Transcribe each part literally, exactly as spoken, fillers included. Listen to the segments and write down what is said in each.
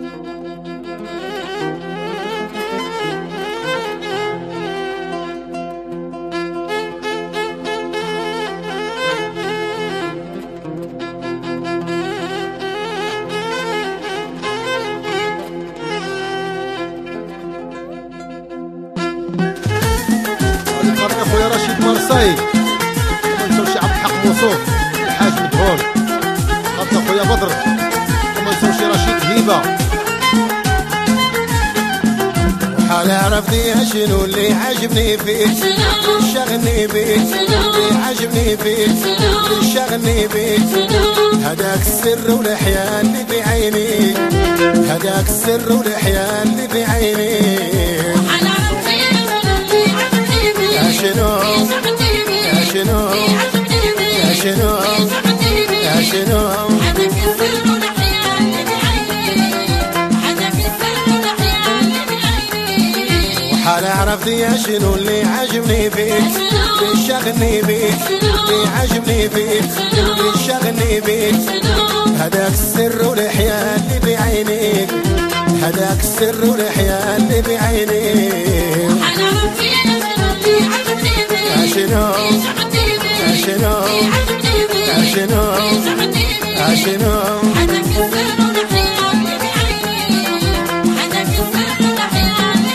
خويا رشيد مرصاي كما نساوش عبد الحق موصوف الحاج مدهول خاطر خويا بدر كما نساوش رشيد هيبه وحال عرفتي شنو اللي عجبني فيك اللي شغلني بيك اللي عجبني فيك اللي شغلني بيك هداك السر والحياة اللي بعينيك هداك السر والحياة اللي بعينيك يا شنو يا شنو يا شنو يا شنو هداك السر والحياة اللي بعينيك هداك السر والحياة اللي بعينيك وحال عرفتي يا شنو اللي عجبني فيك اللي شغلني بيك اللي عجبني فيك اللي شغلني بيك هداك السر والحياة اللي بعينيك هداك السر والحياة اللي بعينيك وحال عرفتي يا شنو يا شنو يا شنو يا شنو هداك السر والحياة اللي بعينيك هداك السر والحياة اللي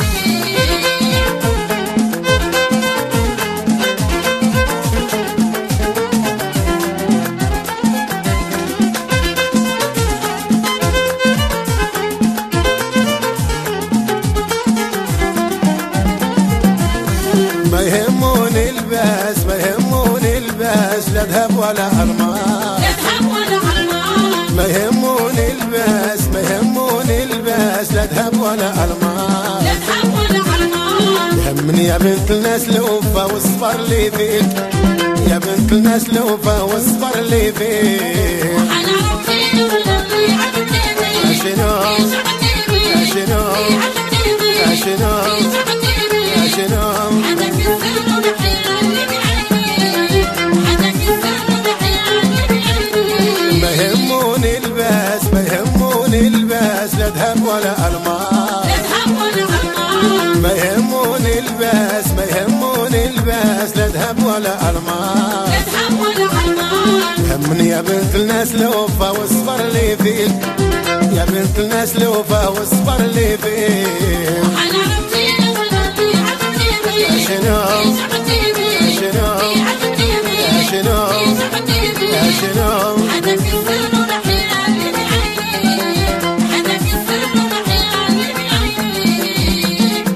بعينيك ما يهموني الباس ما يهموني الباس لا ذهب ولا أرماس لا ذهب ولا أرماس ما يهموني الباس ما يهموني الباس لا ذهب ولا أرماس لا ذهب ولا أرماس يهمني يا بنت الناس الوفا والصبر اللي فيك يا بنت الناس الوفا والصبر اللي فيك وحال عرفتي والله عجبني فيك يا شنو يا شنو يا شنو يا شنو هداك السر والحياة اللي بعينيك هداك السر والحياة اللي بعينيك ما يهموني الباس ما يهموني الباس لا ذهب ولا ألماس لا ذهب ولا ألماس ما يهموني الباس ما يهموني الباس لا ذهب ولا ألماس لا ذهب ولا ألماس يهمني يا بنت الناس الوفا والصبر اللي فيك يا بنت الناس الوفا والصبر اللي فيك وحال عرفتي يا شنو يا شنو يا شنو يا شنو هداك السر والحياة اللي بعينيك هداك السر والحياة اللي بعينيك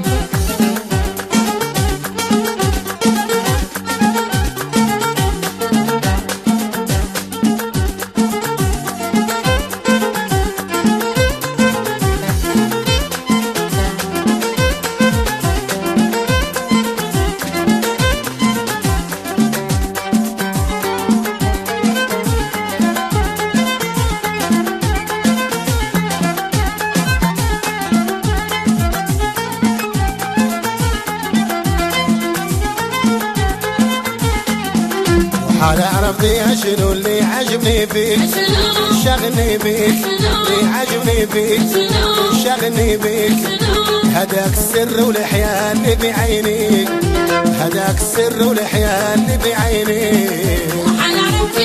حال عرفتي شنو اللي عجبني فيك اللي شغلني بيك اللي عجبني فيك اللي شغلني بيك هداك السر والحياة اللي بعينيك هداك السر والحياة اللي بعينيك وحال عرفتي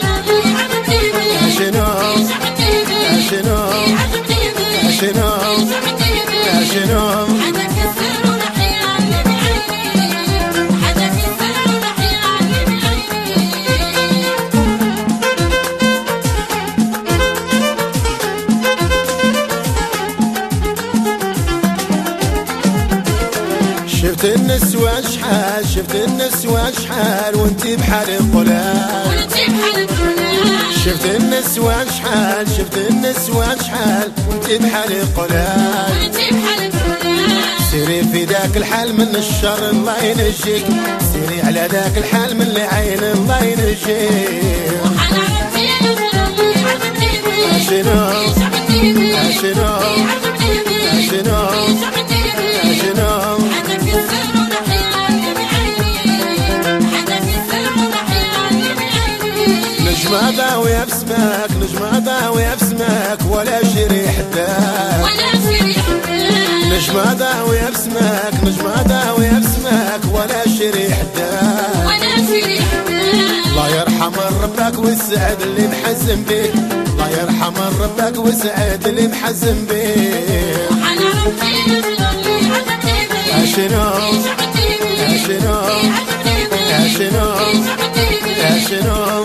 يا شنو يا شنو يا شنو يا شنو هداك السر والحياة اللي بعينيك هداك السر والحياة اللي بعينيك شفت النسوة شحال شفت النسوة شحال وانتي بحال القلال وانتي بحال القلال شفت النسوة شحال شفت النسوة شحال وانتي بحال القلال وانتي بحال القلال سيري في ذاك الحال من الشر الله ينجيك سيري على ذاك الحال من العين الله ينجيك وحال عرفتي يا شنو يا شنو يا شنو يا شنو هداك السر والحياة اللي بعينيك هداك السر والحياة اللي بعينيك نجمة ضاوية بسماك نجمة ضاوية بسماك ولا شي ريح حداك ولا شري حداك نجمة داوية بسمك نجمة داوية بسمك ولا شري حداك ولا شري حداك الله يرحم ربك ويسعد اللي محزن بيه الله يرحم ربك ويسعد اللي محزن بيه وحنا ربي اللي عجبني بيه شنو عجبني بيه شنو عجبني بيه شنو عجبني بيه شنو